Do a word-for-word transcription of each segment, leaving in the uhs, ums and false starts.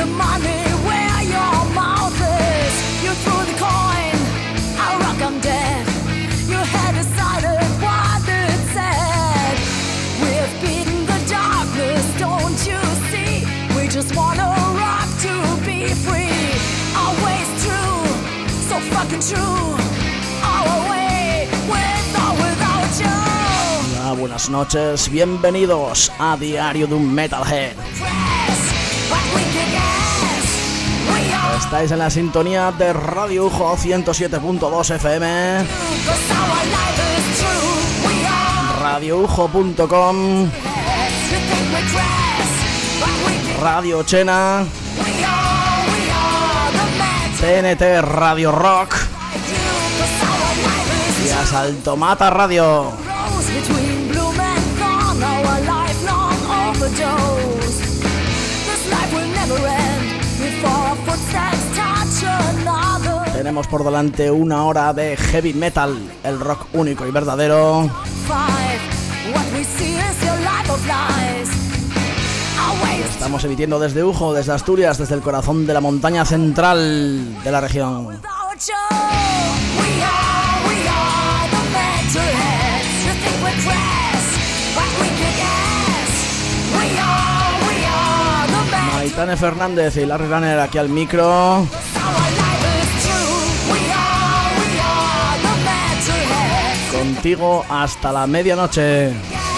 the money where your mouth is. You threw the coin, I rock, I'm dead. You had decided what it said. We've beaten the darkness, don't you see? We just wanna rock to be free. Always true, so fucking true. Our way, with or without you. Hola, buenas noches, bienvenidos a Diario de un Metalhead. Estáis en la sintonía de Radio Ujo ciento siete punto dos F M, radio ujo punto com, Radio Chena, T N T Radio Rock y Asaltomata Radio. Tenemos por delante una hora de heavy metal, el rock único y verdadero. Estamos emitiendo desde Ujo, desde Asturias, desde el corazón de la montaña central de la región. Maitane Fernández y Larry Runner aquí al micro. Contigo hasta la medianoche.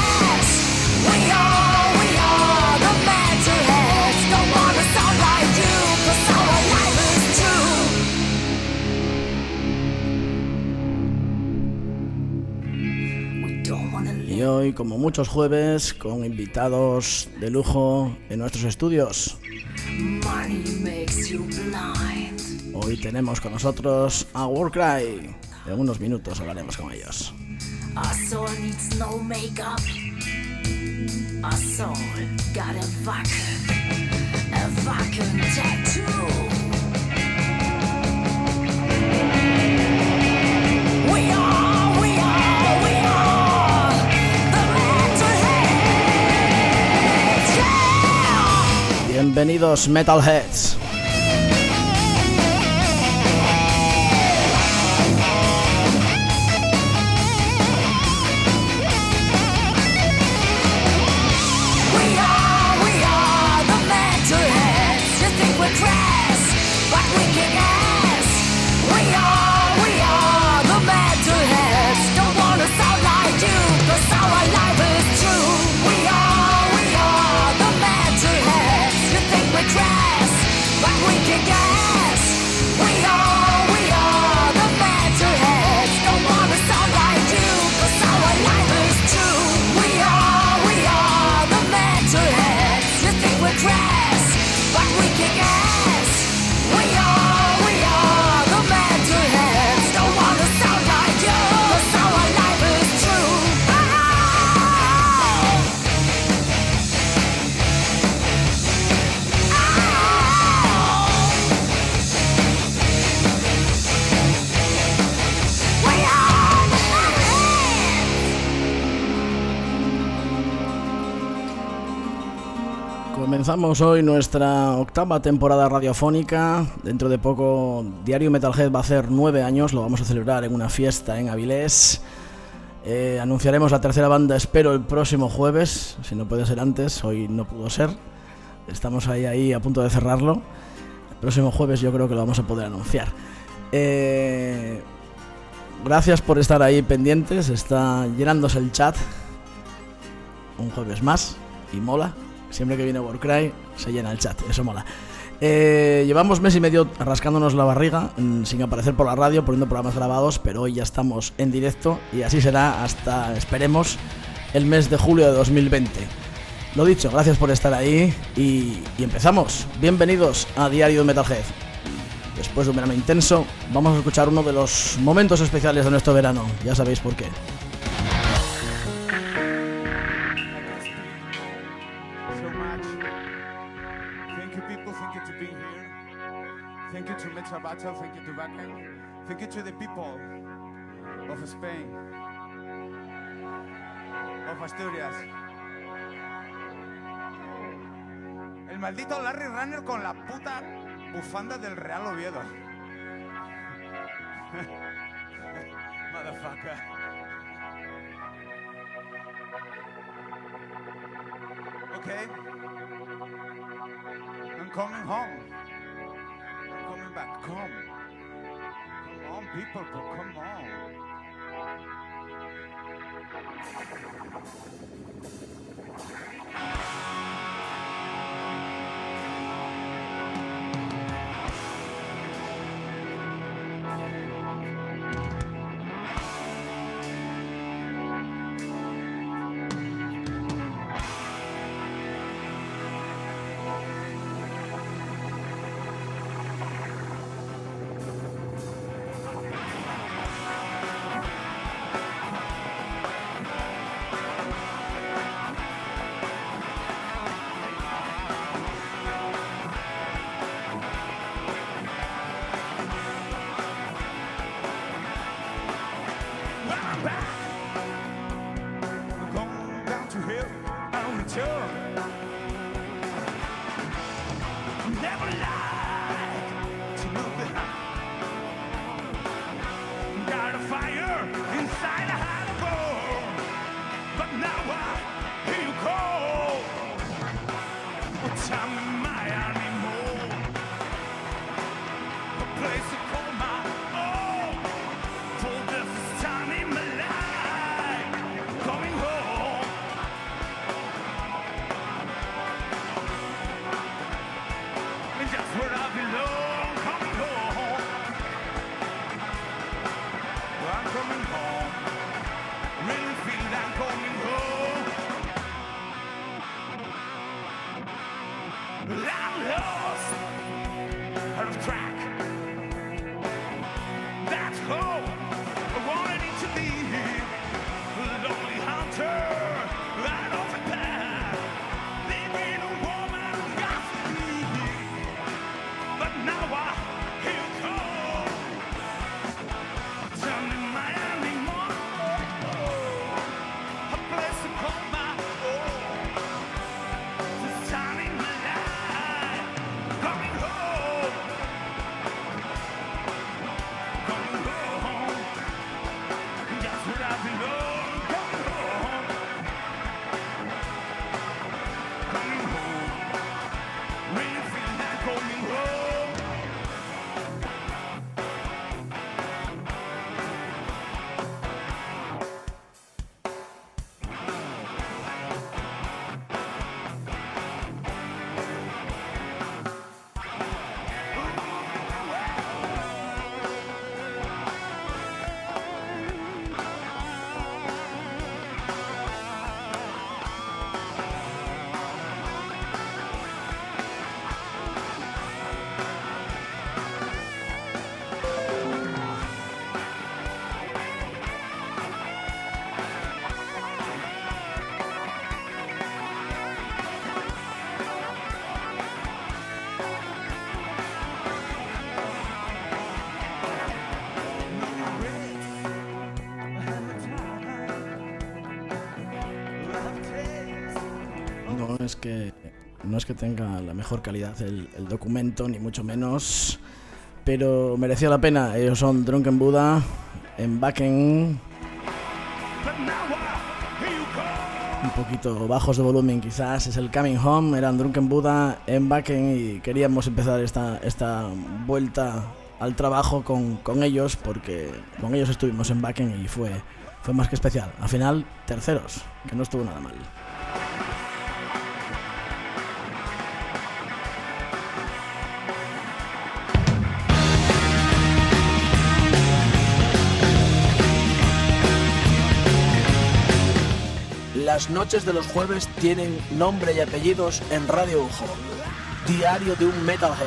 Y hoy, como muchos jueves, con invitados de lujo en nuestros estudios. Hoy tenemos con nosotros a Warcry. En unos minutos hablaremos con ellos. Our soul needs no makeup. Our soul got a fucking, a fucking tattoo. We are, we are, we are the Metalheads. Yeah! Bienvenidos, Metalheads. Comenzamos hoy nuestra octava temporada radiofónica. Dentro de poco Diario Metalhead va a hacer nueve años. Lo vamos a celebrar en una fiesta en Avilés. eh, Anunciaremos la tercera banda, espero, el próximo jueves. Si no puede ser antes, hoy no pudo ser. Estamos ahí, ahí a punto de cerrarlo. El próximo jueves yo creo que lo vamos a poder anunciar. eh, Gracias por estar ahí pendientes. Está llenándose el chat un jueves más y mola. Siempre que viene Warcry se llena el chat, eso mola. eh, Llevamos mes y medio rascándonos la barriga mm, sin aparecer por la radio, poniendo programas grabados, pero hoy ya estamos en directo y así será hasta, esperemos, el mes de julio de dos mil veinte. Lo dicho, gracias por estar ahí y, y empezamos. Bienvenidos a Diario de Metalhead. Después de un verano intenso, vamos a escuchar uno de los momentos especiales de nuestro verano. Ya sabéis por qué. Battle, thank you to Bakken, thank you to the people of Spain, of Asturias. El El maldito Larry Runner con la puta bufanda del Real Oviedo. Motherfucker. Okay. I'm coming home. I'm coming back. Come. Come on, people. Come on. No es que no es que tenga la mejor calidad el, el documento, ni mucho menos, pero merecía la pena. Ellos son Drunken Buddha en Wacken, un poquito bajos de volumen quizás, es el Coming Home. Eran Drunken Buddha en Wacken y queríamos empezar esta, esta vuelta al trabajo con, con ellos, porque con ellos estuvimos en Wacken y fue, fue más que especial. Al final, terceros, que no estuvo nada mal. Las noches de los jueves tienen nombre y apellidos en Radio Ujo. Diario de un Metalhead.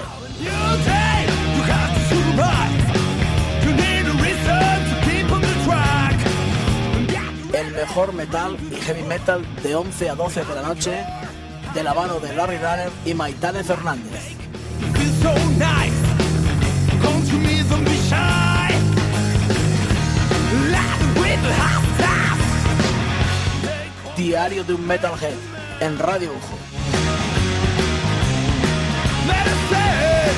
El mejor metal y heavy metal de once a doce de la noche, de la mano de Larry Runner y Maitane Fernández. Diario de un Metalhead en Radio Ujo. merecer.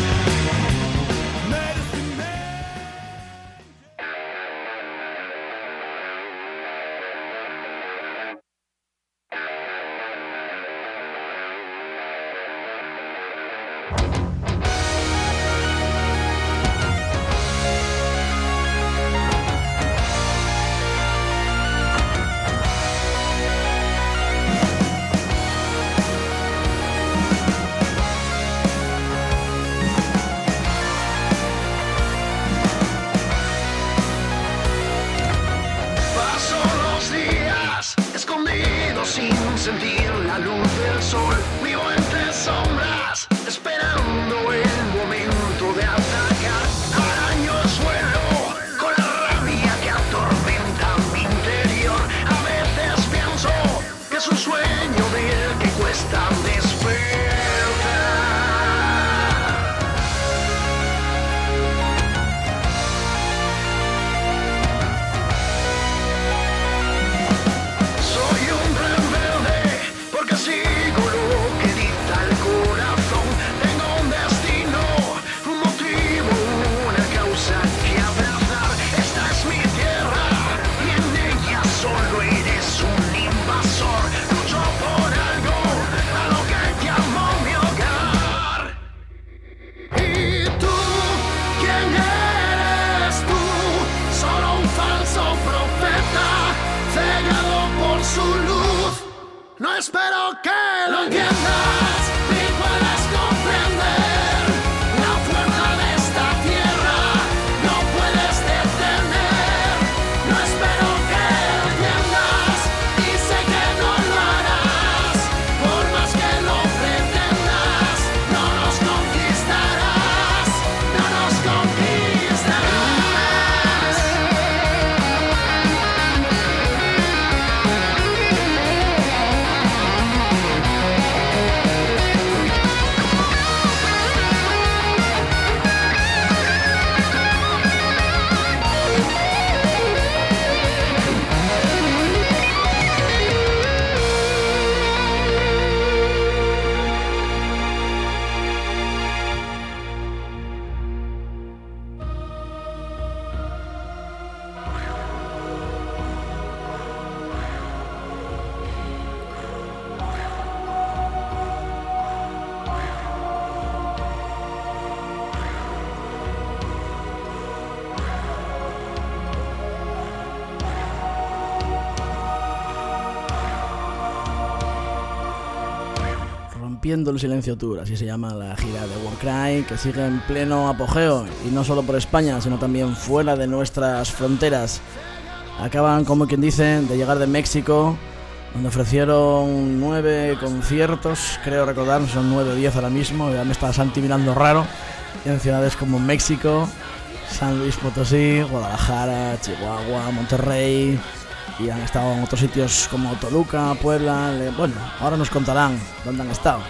Rompiendo el silencio tour, así se llama la gira de Warcry, que sigue en pleno apogeo, y no solo por España, sino también fuera de nuestras fronteras. Acaban, como quien dice, de llegar de México, donde ofrecieron nueve conciertos, creo recordar, son nueve o diez ahora mismo, ya me está Santi mirando raro, en ciudades como México, San Luis Potosí, Guadalajara, Chihuahua, Monterrey, y han estado en otros sitios como Toluca, Puebla. Le... bueno, ahora nos contarán dónde han estado.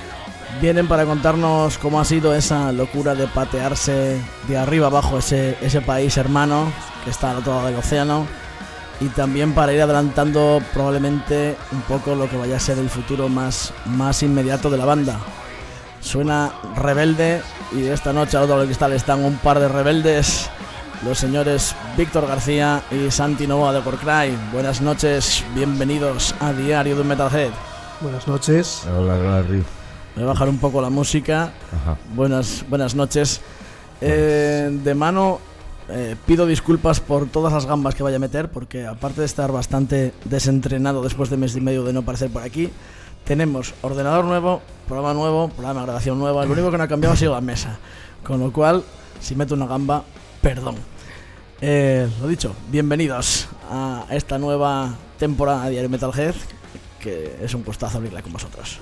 Vienen para contarnos cómo ha sido esa locura de patearse de arriba abajo ese, ese país hermano que está al otro lado del océano, y también para ir adelantando probablemente un poco lo que vaya a ser el futuro más, más inmediato de la banda. Suena Rebelde, y esta noche al otro lado del cristal están un par de rebeldes, los señores Víctor García y Santi Novoa de Warcry. Buenas noches, bienvenidos a Diario de un Metalhead. Buenas noches. Hola, Larry. Voy a bajar un poco la música. Ajá. Buenas, buenas noches. Eh, de mano, eh, pido disculpas por todas las gambas que vaya a meter, porque aparte de estar bastante desentrenado después de mes y medio de no aparecer por aquí, tenemos ordenador nuevo, programa nuevo, programa de grabación nueva. Lo único que no ha cambiado ha sido la mesa, con lo cual, si meto una gamba, perdón. Eh, lo dicho, bienvenidos a esta nueva temporada de Diario Metalhead, que es un gustazo abrirla con vosotros.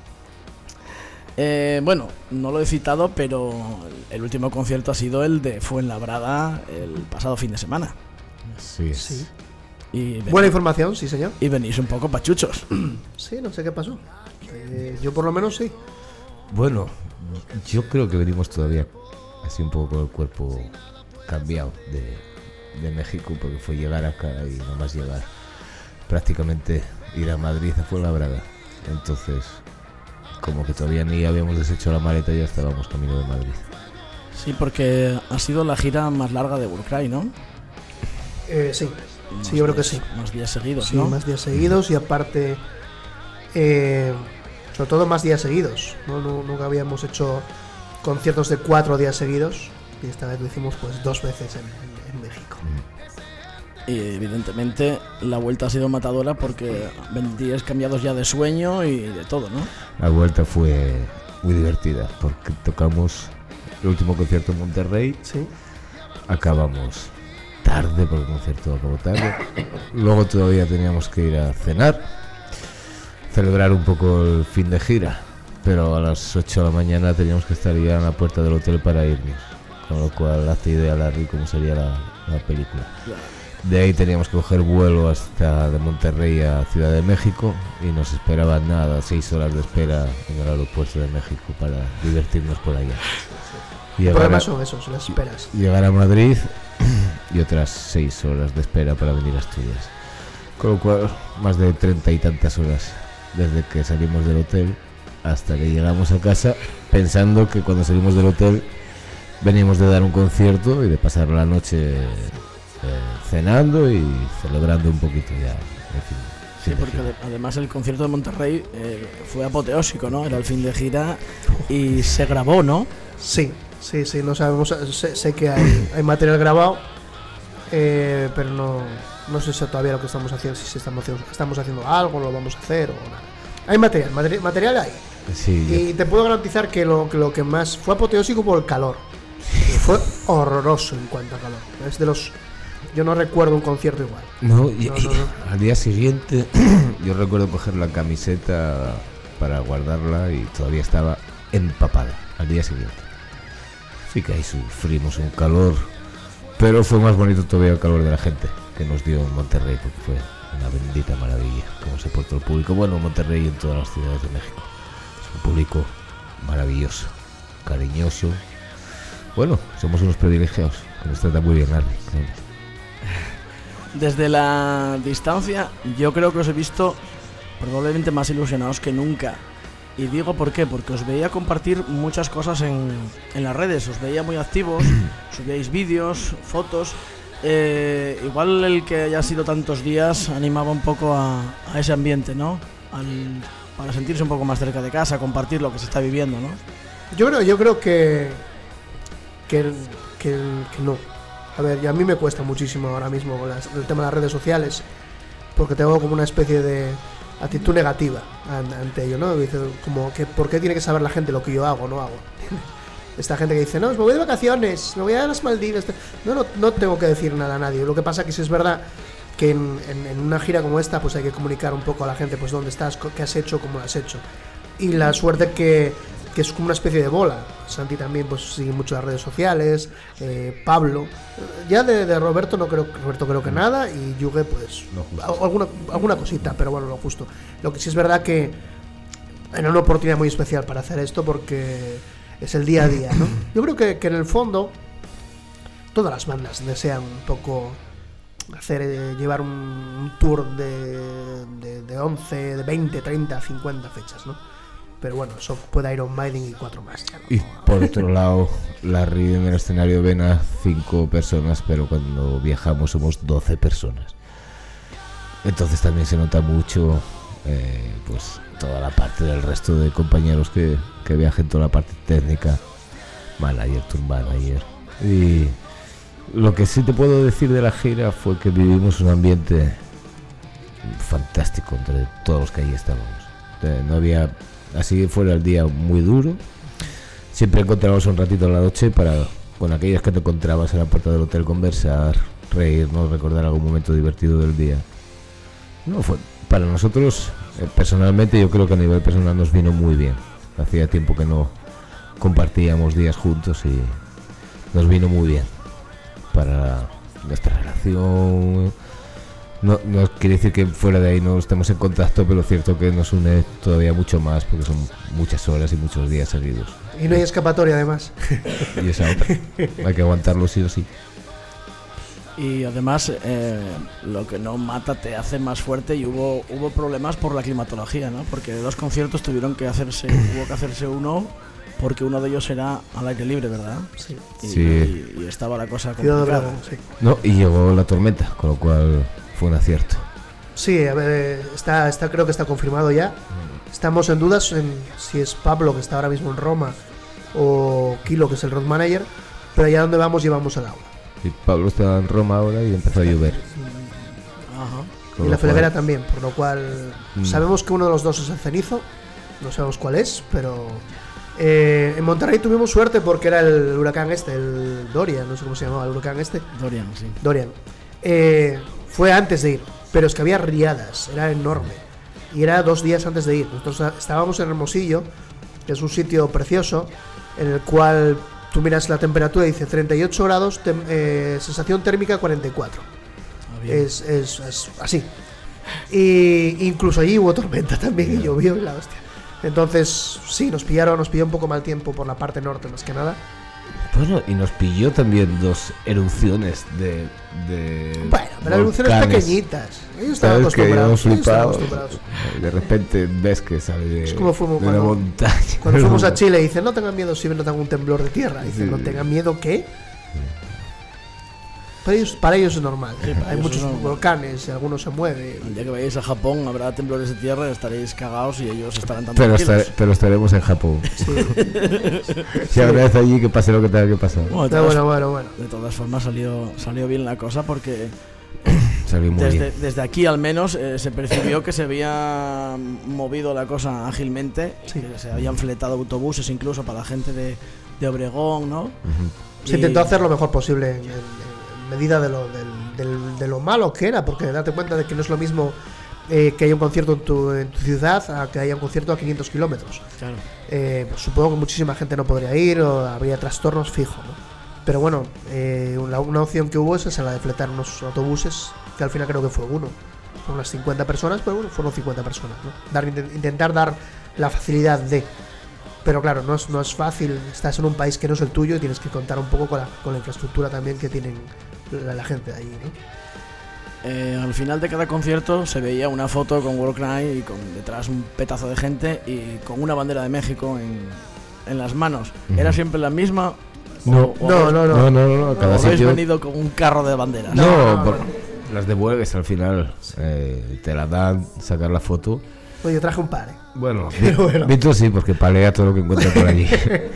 Eh, bueno, no lo he citado, pero el último concierto ha sido el de Fuenlabrada el pasado fin de semana. Sí, es. Sí. Y venís, Buena información, sí señor. y venís un poco pachuchos. Sí, no sé qué pasó. Eh, yo por lo menos sí. Bueno, yo creo que venimos todavía así un poco con el cuerpo cambiado de, de México, porque fue llegar acá y nomás llegar, prácticamente ir a Madrid a Fuenlabrada. Entonces, como que todavía ni habíamos deshecho la maleta y ya estábamos camino de Madrid. Sí, porque ha sido la gira más larga de Warcry, ¿no? Eh, sí, Más sí, yo creo que días- sí. Más días seguidos, Sí, ¿no? más días seguidos y aparte, eh, sobre todo más días seguidos. ¿no? Nu- Nunca habíamos hecho conciertos de cuatro días seguidos y esta vez lo hicimos pues dos veces en, en- en México. Y evidentemente la vuelta ha sido matadora porque veinte días cambiados ya de sueño y de todo, ¿no? La vuelta fue muy divertida porque tocamos el último concierto en Monterrey, Sí, acabamos tarde porque el concierto acabó tarde, luego todavía teníamos que ir a cenar, celebrar un poco el fin de gira, pero a las ocho de la mañana teníamos que estar ya en la puerta del hotel para irnos, con lo cual hace idea Larry cómo sería la, la película. De ahí teníamos que coger vuelo hasta de Monterrey a Ciudad de México y nos esperaban nada, seis horas de espera en el aeropuerto de México para divertirnos por allá. el Llegar problema a, son esos, las esperas. llegar a Madrid y otras seis horas de espera para venir a Asturias. Con lo cual, más de treinta y tantas horas desde que salimos del hotel hasta que llegamos a casa, pensando que cuando salimos del hotel veníamos de dar un concierto y de pasar la noche eh, cenando y celebrando un poquito ya. En fin, Sí, fin de porque gira. ade- además el concierto de Monterrey eh, fue apoteósico, ¿no? Era el fin de gira y se grabó, ¿no? Sí, sí, sí, no sabemos, sé, sé que hay, hay material grabado, eh, pero no, no sé si todavía lo que estamos haciendo, si estamos haciendo, estamos haciendo algo, lo vamos a hacer o nada. Hay material, materi- material hay. Sí, ya- Y te puedo garantizar que lo, que lo que más fue apoteósico por el calor. Fue horroroso en cuanto a calor. Es de los. Yo no recuerdo un concierto igual. No, y, No, y no, no. al día siguiente yo recuerdo coger la camiseta para guardarla y todavía estaba empapada al día siguiente. Sí que ahí sufrimos un calor, pero fue más bonito todavía el calor de la gente que nos dio en Monterrey, porque fue una bendita maravilla cómo se portó el público. Bueno, en Monterrey y en todas las ciudades de México. Es un público maravilloso, cariñoso. Bueno, somos unos privilegiados, que nos trata muy bien Larry. Desde la distancia, yo creo que os he visto probablemente más ilusionados que nunca. Y digo por qué, porque os veía compartir muchas cosas en, en las redes, os veía muy activos, subíais vídeos, fotos. Eh, igual el que haya sido tantos días animaba un poco a, a ese ambiente, ¿no? Al, para sentirse un poco más cerca de casa, compartir lo que se está viviendo, ¿no? Yo creo, yo creo que, que, que, que no. A ver, y a mí me cuesta muchísimo ahora mismo con las- el tema de las redes sociales, porque tengo como una especie de actitud negativa an- ante ello, ¿no? Dice, como que ¿por qué tiene que saber la gente lo que yo hago o no hago? Esta gente que dice, no, me voy de vacaciones, me voy a las Maldivas. No, no, no tengo que decir nada a nadie. Lo que pasa que sí es verdad que en, en- en una gira como esta pues hay que comunicar un poco a la gente pues dónde estás, co- qué has hecho, cómo lo has hecho. Y la suerte que, que es como una especie de bola. Santi también pues sigue mucho las redes sociales, eh, Pablo. Ya de, de Roberto no creo, Roberto creo que nada, y Yuge pues Lo justo. a- alguna, alguna cosita, pero bueno, lo justo. Lo que sí es verdad que era una oportunidad muy especial para hacer esto porque es el día a día, ¿no? Yo creo que, que en el fondo todas las bandas desean un poco hacer, eh, llevar un, un tour de, de, de once, de veinte, treinta, cincuenta fechas, ¿no? Pero bueno, eso puede Iron Maiden y cuatro más. Ya, ¿no? Y por otro lado, Larry en el escenario ven a cinco personas, pero cuando viajamos somos doce personas. Entonces también se nota mucho eh, pues toda la parte del resto de compañeros que, que viajan, toda la parte técnica, manager, tour manager. Y lo que sí te puedo decir de la gira fue que vivimos un ambiente fantástico entre todos los que ahí estábamos. Eh, No había, así fuera el día muy duro, siempre encontrábamos un ratito en la noche para, con aquellos que te encontrabas en la puerta del hotel, conversar, reírnos, recordar algún momento divertido del día. No, fue para nosotros, eh, personalmente, yo creo que a nivel personal nos vino muy bien. Hacía tiempo que no compartíamos días juntos y nos vino muy bien para nuestra relación. No, no quiere decir que fuera de ahí no estemos en contacto, pero es cierto que nos une todavía mucho más porque son muchas horas y muchos días seguidos. Y no hay escapatoria además. Y esa otra, hay que aguantarlo sí o sí. Y además, eh, lo que no mata te hace más fuerte, y hubo hubo problemas por la climatología, ¿no? Porque dos conciertos tuvieron que hacerse, hubo que hacerse uno, porque uno de ellos era al aire libre, ¿verdad? Sí. Y, Sí. y, y estaba la cosa Ciudad complicada. Obregón, sí. No, y llegó la tormenta, con lo cual fue un acierto. Sí, a ver, está, está, creo que está confirmado ya. Estamos en dudas en si es Pablo, que está ahora mismo en Roma, o Kilo, que es el road manager, pero allá donde vamos llevamos el agua. Y Pablo estaba en Roma ahora y empezó a llover. Ajá. Con Y lo la Felguera cual- también, por lo cual Mm. sabemos que uno de los dos es el Cenizo, no sabemos cuál es, pero eh, en Monterrey tuvimos suerte porque era el huracán este, el Dorian, no sé cómo se llamaba el huracán este, Dorian, sí. Dorian. Eh, fue antes de ir, pero es que había riadas, era enorme. Y era dos días antes de ir. Nosotros estábamos en Hermosillo, que es un sitio precioso, en el cual tú miras la temperatura y dice treinta y ocho grados, tem- eh, sensación térmica cuarenta y cuatro. Ah, bien. Es, es, es así. Y incluso allí hubo tormenta también y llovió y la hostia. Entonces, sí, nos pillaron, nos pilló un poco mal tiempo por la parte norte más que nada. Bueno, y nos pilló también dos erupciones de. de Bueno, pero erupciones volcanes. pequeñitas. Ellos estaban ¿Sabes? Que acostumbrados. íbamos ellos estaban flipados. acostumbrados. Y de repente ves que sale de, Es como fuimos de una cuando- montaña. Cuando fuimos a Chile dicen, no tengan miedo si notan un temblor de tierra. Dicen, Sí. no tengan miedo, ¿qué? Para ellos, para ellos es normal. Sí, para Hay ellos muchos es normal. volcanes, algunos se mueven. El día que vayáis a Japón habrá temblores de tierra, estaréis cagados y ellos estarán tan Pero, tranquilos. estar- pero estaremos en Japón. Sí. Si habrá vez allí que pase lo que tenga que pasar. Bueno, de, Pero todas, bueno, bueno, bueno. de todas formas salió, salió bien la cosa, porque Salió muy desde, bien. desde aquí al menos eh, se percibió que se había movido la cosa ágilmente, Sí. que se habían fletado autobuses incluso para la gente de, de Obregón, ¿no? Ujú. Se Y- intentó hacer lo mejor posible en, en- en medida de lo, del- del- de lo malo que era, porque date cuenta de que no es lo mismo eh, que haya un concierto en tu, en tu ciudad a que haya un concierto a quinientos kilómetros. Claro. Eh, pues supongo que muchísima gente no podría ir o habría trastornos fijo, ¿no? Pero bueno, eh, una, una opción que hubo es esa, la de fletar unos autobuses, que al final creo que fue uno, con unas cincuenta personas, pero bueno, fueron cincuenta personas, ¿no? Dar, inten- intentar dar la facilidad de... Pero claro, no es, no es fácil, estás en un país que no es el tuyo y tienes que contar un poco con la, con la infraestructura también que tienen la, la gente de allí, ¿no? Eh, al final de cada concierto se veía una foto con World Cry y con detrás un petazo de gente y con una bandera de México en, en las manos. ¿Era Ujú. siempre la misma? No. ¿O No, habéis- no, no. No, no, no, no, cada ¿o habéis sitio. venido con un carro de banderas? No, No, no, por- no. las devuelves al final. Eh, te la dan, sacar la foto. Oye, yo traje un par, ¿eh? Bueno, Pero bueno. Víctor sí, porque palea todo lo que encuentra por allí.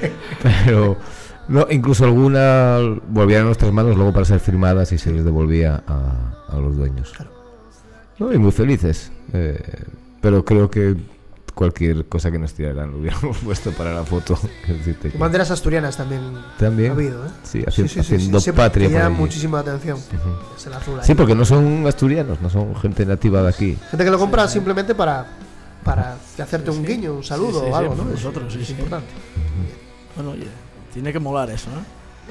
Pero no, incluso alguna volvían a nuestras manos luego para ser firmadas y se les devolvía a, a los dueños. Claro. No, y muy felices. Eh, pero creo que cualquier cosa que nos tiraran lo hubiéramos puesto para la foto. Es decirte que- Banderas asturianas también, También. ha habido, ¿eh? Sí, haci- haciendo siempre patria que por llama allí. muchísima atención. Es el azul ahí. Sí, porque no son asturianos, no son gente nativa de aquí. Gente que lo compra simplemente para, para hacerte un guiño, un saludo Sí, sí, o algo, sí, ¿no? nosotros, sí, es sí. importante. Bueno, oye, tiene que molar eso, ¿no?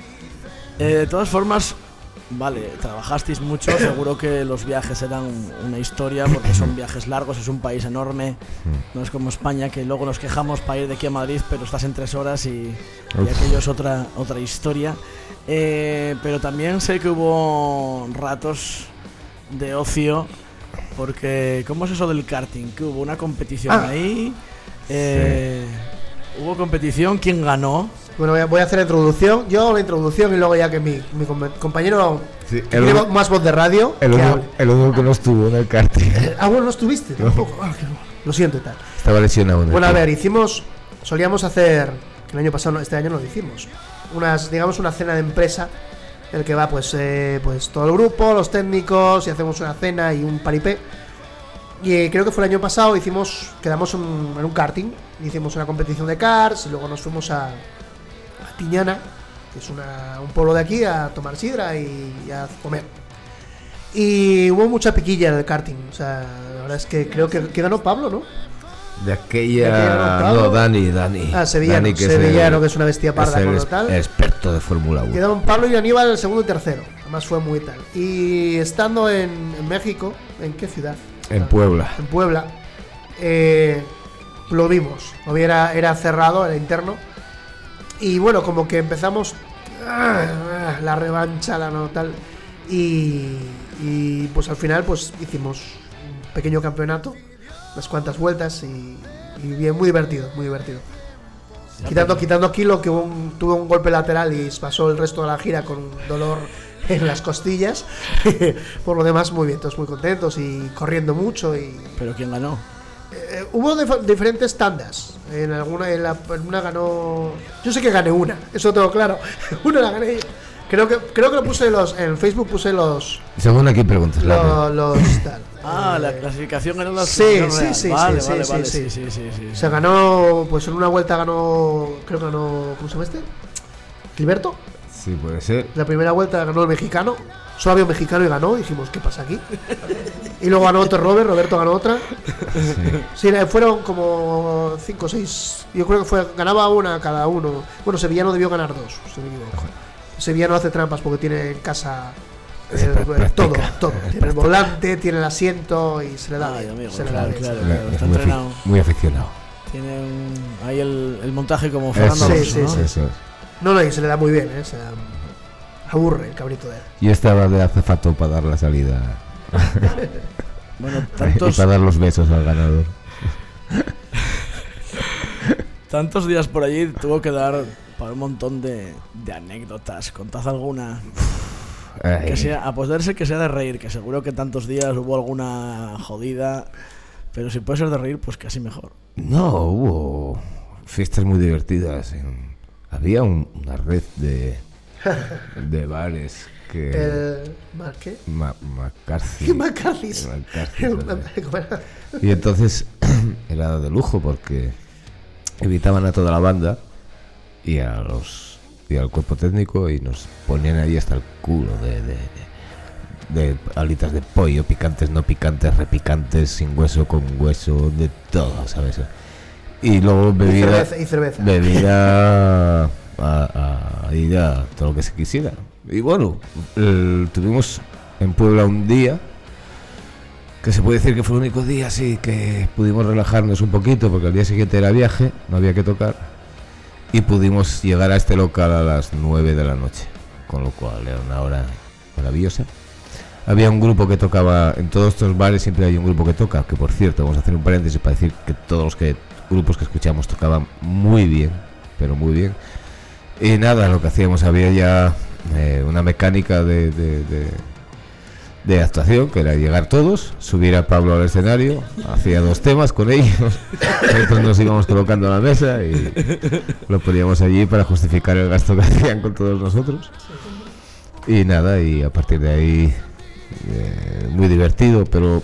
Eh, de todas formas, vale, trabajasteis mucho, seguro que los viajes eran una historia, porque son viajes largos, es un país enorme, no es como España, que luego nos quejamos para ir de aquí a Madrid, pero estás en tres horas y, y Uf. aquello es otra, otra historia. Eh, pero también sé que hubo ratos de ocio, porque ¿cómo es eso del karting? Que hubo una competición Ah. ahí, eh, hubo competición, ¿quién ganó? Bueno, voy a, voy a hacer la introducción. Yo hago la introducción y luego ya que mi, mi com- compañero Sí, que el tiene único- más voz de radio. El que único, hable. el único que no estuvo en el karting. Ah, bueno, no estuviste tampoco. Ah, que no. Lo siento y tal. Estaba lesionado. en el Bueno, a pie. ver, hicimos, solíamos hacer, que el año pasado, no, este año no lo hicimos, unas, digamos, una cena de empresa, en el que va, pues, eh, pues todo el grupo, los técnicos, y hacemos una cena y un paripé. Y eh, creo que fue el año pasado, hicimos, quedamos un- en un karting, hicimos una competición de karts, y luego nos fuimos a, a Tiñana, que es una, un pueblo de aquí, a tomar sidra y, y a comer. Y hubo mucha piquilla en el karting, o sea, la verdad es que creo que, que ganó Pablo, ¿no? De ¿De aquella aquella. no, Pablo? No, Dani, Dani. Ah, sevillano, Dani, que sevillano, es el, que es una bestia parda es el con lo es- tal. experto de Fórmula uno. Quedaron Pablo y Aníbal el segundo y tercero. Además fue muy tal. Y estando en, en México, ¿en qué ciudad? En Puebla. En Puebla. eh, lo vimos. Era, era cerrado, era interno. Y bueno, como que empezamos ah, ah, la revancha, la no tal. Y, y pues al final pues hicimos un pequeño campeonato, unas cuantas vueltas y, y bien, muy divertido, muy divertido. Quitando, quitando Kilo, que un, tuve un golpe lateral y pasó el resto de la gira con dolor en las costillas. Por lo demás, muy bien, todos muy contentos y corriendo mucho. Y ¿Pero quién ganó? eh, hubo dif- diferentes tandas. En alguna, en, la, en una ganó. Yo sé que gané una, eso tengo claro. Una la gané yo. Creo que, creo que lo puse los. En Facebook puse los. Según aquí preguntas, Los. los tal. Ah, Eh, la clasificación era la sí, clasificación sí, real. sí, Vale, sí, vale, sí, vale, sí, sí, sí, sí, sí. Se ganó, pues en una vuelta ganó. Creo que ganó. ¿Cómo se llama este? Gilberto. Sí, puede ser. La primera vuelta ganó el mexicano. Solo había un mexicano y ganó. Dijimos, ¿qué pasa aquí? Y luego ganó otro Robert. Roberto ganó otra. Sí, fueron como cinco o seis. Yo creo que fue ganaba una cada uno. Bueno, Sevillano debió ganar dos, si no me equivoco. Sevillano hace trampas porque tiene en casa eh, Se pra- practica. todo, todo. Tiene el volante, tiene el asiento y se le da Ay, bien. amigo, se le da claro, bien. claro. Es está muy, afi- entrenado. muy aficionado. Tiene un- ahí el, el montaje como Fernando Eso, Alonso, sí, ¿no? sí. eso es. No, no, y se le da muy bien, ¿eh? Se da- aburre el cabrito de él. Y estaba de azafato para dar la salida Bueno, y tantos, para dar los besos al ganador. tantos días por allí tuvo que dar para un montón de, de anécdotas. Contad alguna. Ay, Que sea, a poder ser que sea de reír, que seguro que tantos días hubo alguna jodida. Pero si puede ser de reír, pues casi mejor. No, hubo fiestas muy divertidas. en- Había un- una red de, de bares que... El. ¿Mar qué? Ma- McCarthy. ¿Qué McCarthy's? McCarthy, ¿verdad? ¿Cómo era? Y entonces era de lujo porque invitaban a toda la banda y a los y al cuerpo técnico y nos ponían ahí hasta el culo de, de, de alitas de pollo, picantes, no picantes, repicantes, sin hueso, con hueso, de todo, ¿sabes? Y luego Y bebida, cerveza. Y cerveza. bebida a, a, a ir a todo lo que se quisiera. Y bueno, el- tuvimos en Puebla un día que se puede decir que fue el único día así que pudimos relajarnos un poquito porque al día siguiente era viaje, no había que tocar y pudimos llegar a este local a las nueve de la noche, con lo cual era una hora maravillosa. Había un grupo que tocaba, en todos estos bares siempre hay un grupo que toca, que por cierto, vamos a hacer un paréntesis para decir que todos los que, grupos que escuchamos tocaban muy bien, pero muy bien. Y nada, lo que hacíamos, había ya eh, una mecánica de, de, de, de actuación, que era llegar todos, subir a Pablo al escenario, hacía dos temas con ellos, nosotros nos íbamos colocando a la mesa y lo poníamos allí para justificar el gasto que hacían con todos nosotros. Y nada, y a partir de ahí, eh, muy divertido, pero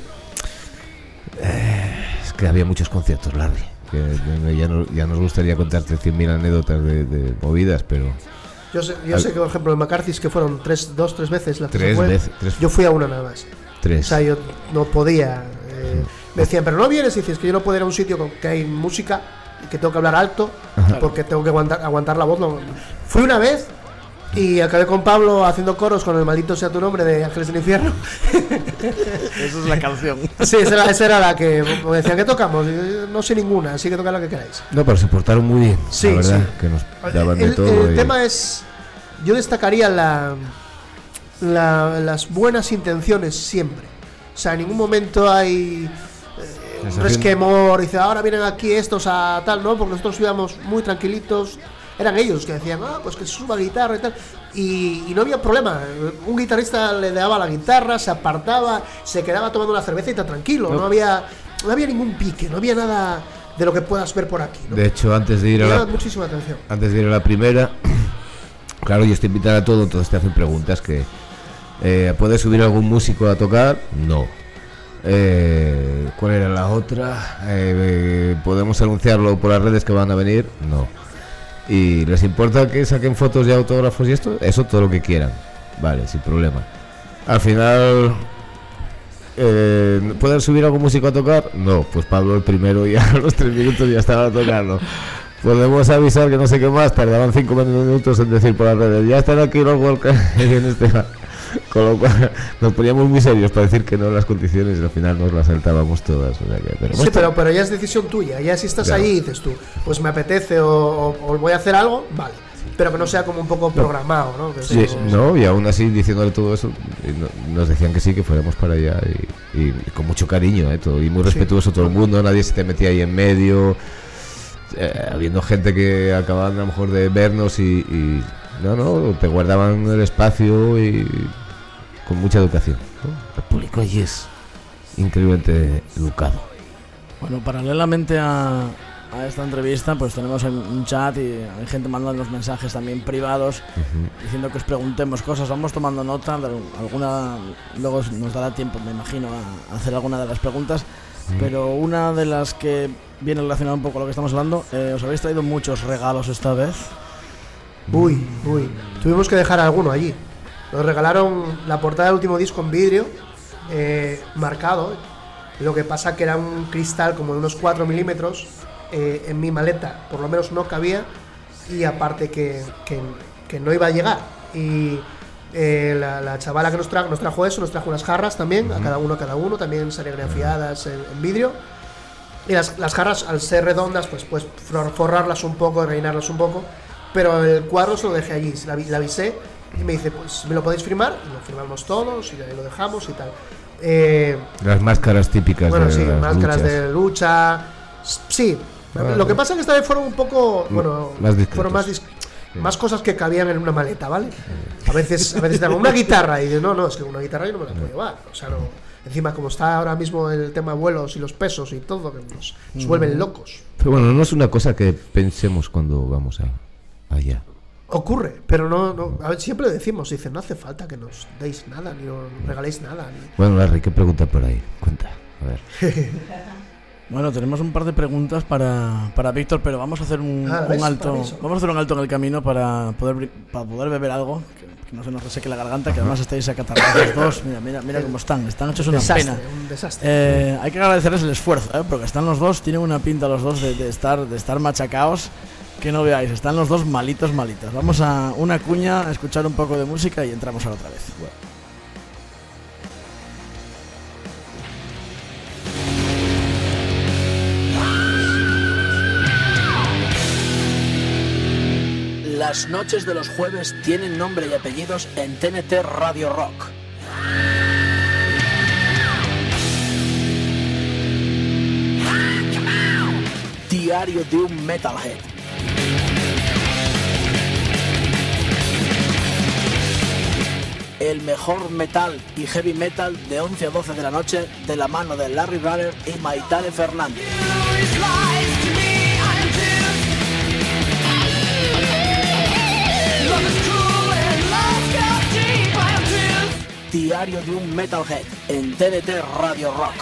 eh, es que había muchos conciertos, Larry. Que eh, ya, no- ya nos gustaría contarte cien mil anécdotas de, de movidas, pero Yo sé, yo sé que, por ejemplo, en McCarthy's, que fueron tres, dos, tres veces la que se tres fue, veces, tres, yo fui a una nada más. O tres. sea, yo no podía. eh, me decían, pero no vienes. Y dices que yo no puedo ir a un sitio con, que hay música y que tengo que hablar alto porque tengo que aguantar, aguantar la voz. No. Fui una vez y acabé con Pablo haciendo coros con el maldito sea tu nombre de Ángeles del Infierno. Esa es la canción. Sí, esa era, esa era la que me decían, ¿qué tocamos? Y yo, no sé ninguna, así que tocad la que queráis. No, pero se portaron muy bien, Sí, la verdad, sí. que nos daban de El, todo. el y- tema es, yo destacaría la, la- las buenas intenciones siempre. O sea, en ningún momento hay eh, un Sensación- resquemor, dice, ahora vienen aquí estos a tal, ¿no? Porque nosotros íbamos muy tranquilitos. Eran ellos que decían, ah, pues que se suba guitarra y tal. Y, y no había problema. Un guitarrista le daba la guitarra, se apartaba, se quedaba tomando una cerveza y está tranquilo. No, No. había no había ningún pique, no había nada de lo que puedas ver por aquí, ¿no? De hecho, antes de ir Me a llama la, muchísima atención. antes de ir a la primera, claro, ellos te invitan a todo, entonces te hacen preguntas que eh, ¿puedes subir algún músico a tocar? No. Eh, ¿Cuál era la otra? Eh, eh, ¿Podemos anunciarlo por las redes que van a venir? No. ¿Y les importa que saquen fotos y autógrafos y esto? Eso todo lo que quieran. Vale, sin problema. Al final, eh, ¿pueden subir algún músico a tocar? No, pues Pablo el primero y a los tres minutos ya estaba tocando. Podemos avisar que no sé qué más, tardaban cinco minutos en decir por las redes, ya están aquí los Walker y en este bar. Con lo cual nos poníamos muy serios para decir que no en las condiciones y al final nos las saltábamos todas. O sea que, pero Sí, bueno, pero, pero ya es decisión tuya. Ya si estás Claro. ahí y dices tú, pues me apetece o, o- o voy a hacer algo, vale. pero que no sea como un poco programado, ¿no? Que Sí, eso- no, y aún así diciéndole todo eso, y no- nos decían que sí, que fuéramos para allá y, y con mucho cariño, ¿eh? Todo, y muy respetuoso todo el mundo, nadie se te metía ahí en medio, eh, habiendo gente que acababan a lo mejor de vernos y, y no, no, te guardaban el espacio y con mucha educación, ¿no? El público allí es increíblemente educado. Bueno, paralelamente a, a esta entrevista, pues tenemos en un chat y hay gente mandando mensajes también privados diciendo que os preguntemos cosas. Vamos tomando nota de alguna, luego nos dará tiempo, me imagino, a hacer alguna de las preguntas. Pero una de las que viene relacionada un poco con lo que estamos hablando, eh, os habéis traído muchos regalos esta vez. Uy, uy. Tuvimos que dejar alguno allí. Nos regalaron la portada del último disco en vidrio, eh, marcado. Lo que pasa que era un cristal como de unos cuatro milímetros. Eh, en mi maleta por lo menos no cabía. Y aparte que, que, que no iba a llegar. Y eh, la, la chavala que nos trajo, nos trajo eso, nos trajo unas jarras también, uh-huh. a cada uno a cada uno, también serigrafiadas en, en vidrio. Y las, las jarras, al ser redondas, pues pues forrarlas un poco, rellenarlas un poco. Pero el cuadro se lo dejé allí, la, la avisé y me dice, pues me lo podéis firmar, y lo firmamos todos y lo dejamos y tal. Eh, las máscaras típicas bueno, de sí, las máscaras luchas. de lucha, sí. Bueno, lo que pasa es que esta vez fueron un poco, bueno, más fueron más, dis- sí. más cosas que cabían en una maleta, ¿vale? A veces, a veces tengo una guitarra y digo, no, no, es que una guitarra yo no me la puedo llevar, o sea, no. Encima, como está ahora mismo el tema vuelos y los pesos y todo, que nos, nos vuelven locos. Pero bueno, no es una cosa que pensemos cuando vamos a allá. Ocurre, pero no, no a ver, siempre lo decimos, dice, no hace falta que nos deis nada, ni nos regaléis nada. Ni... Bueno, Larry, ¿qué pregunta por ahí? Cuenta, a ver. Bueno, tenemos un par de preguntas para, para Víctor, pero vamos a hacer un, ah, un alto, vamos a hacer un alto en el camino para poder para poder beber algo, que, que no se nos reseque la garganta, que además estáis acatarrados los dos. Mira, mira, mira cómo están, están hechos una desastre, pena. Un desastre. Eh, hay que agradecerles el esfuerzo, ¿eh? Porque están los dos, tienen una pinta los dos de, de estar de estar machacaos. Que no veáis, están los dos malitos, malitos. Vamos a una cuña, a escuchar un poco de música y entramos a la otra vez. Bueno. Las noches de los jueves tienen nombre y apellidos en T N T Radio Rock. Diario de un Metalhead. El mejor metal y heavy metal de once a doce de la noche de la mano de Larry Runner y Maitane Fernández. Diario de un Metalhead en T N T Radio Rock.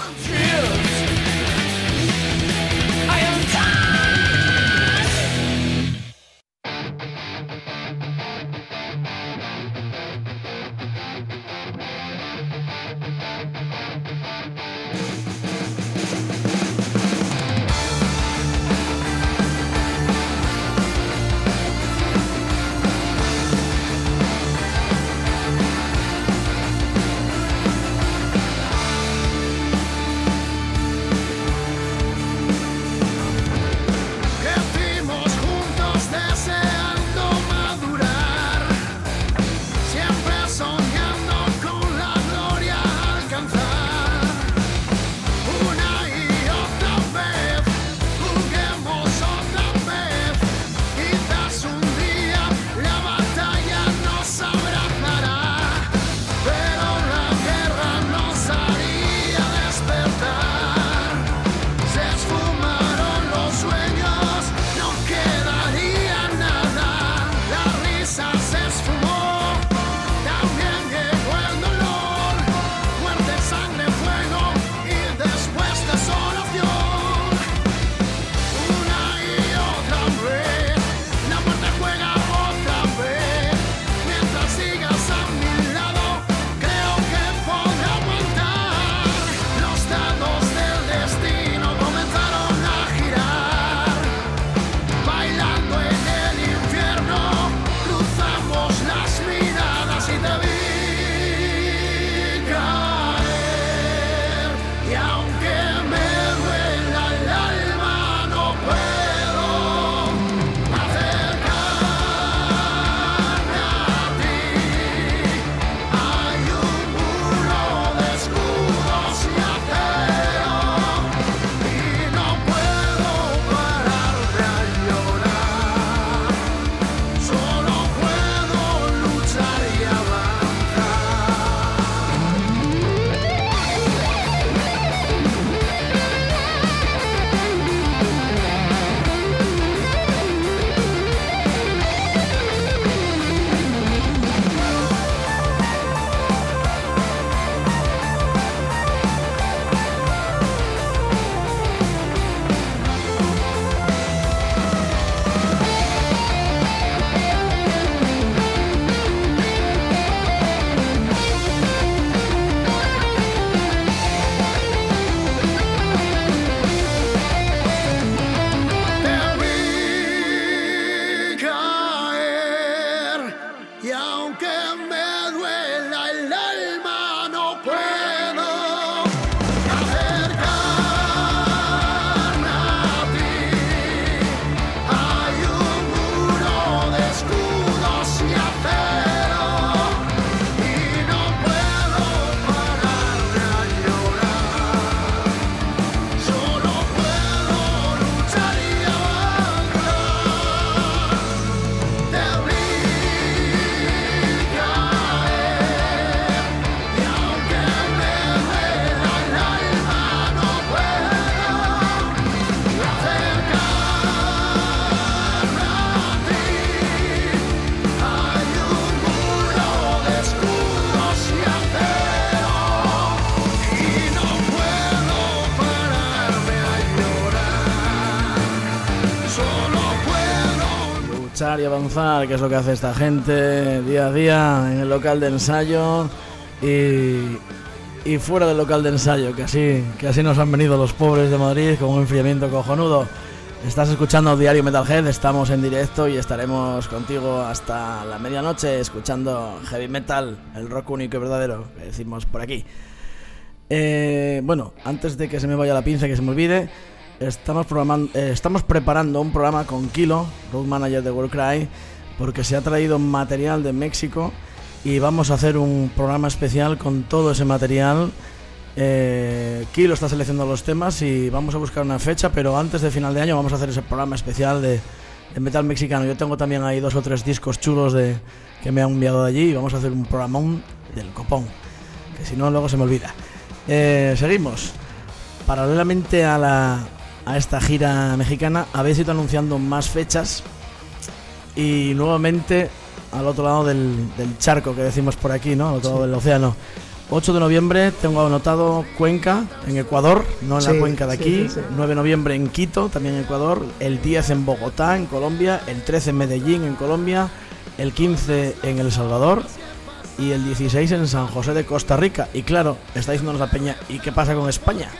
luchar y avanzar, que es lo que hace esta gente día a día en el local de ensayo y, y fuera del local de ensayo, que así, que así nos han venido los pobres de Madrid con un enfriamiento cojonudo. Estás escuchando Diario Metalhead, estamos en directo y estaremos contigo hasta la medianoche escuchando heavy metal, el rock único y verdadero, que decimos por aquí. Eh, bueno, antes de que se me vaya la pinza, que se me olvide, estamos, programando, eh, estamos preparando un programa con Kilo, road manager de Warcry, porque se ha traído material de México y vamos a hacer un programa especial con todo ese material. Eh, Kilo está seleccionando los temas y vamos a buscar una fecha, pero antes de final de año vamos a hacer ese programa especial de, de metal mexicano. Yo tengo también ahí dos o tres discos chulos de, que me han enviado de allí y vamos a hacer un programón del copón, que si no luego se me olvida. Eh, seguimos. Paralelamente a, la, a esta gira mexicana habéis ido anunciando más fechas y nuevamente al otro lado del, del charco, que decimos por aquí, ¿no? Al otro lado del océano. ocho de noviembre tengo anotado Cuenca, en Ecuador, no en la Sí, cuenca de sí, aquí. sí, sí. nueve de noviembre en Quito, también en Ecuador. El diez en Bogotá, en Colombia. El trece en Medellín, en Colombia. El quince en El Salvador. Y el dieciséis en San José de Costa Rica. Y claro, está diciéndonos la peña, ¿y qué pasa con España?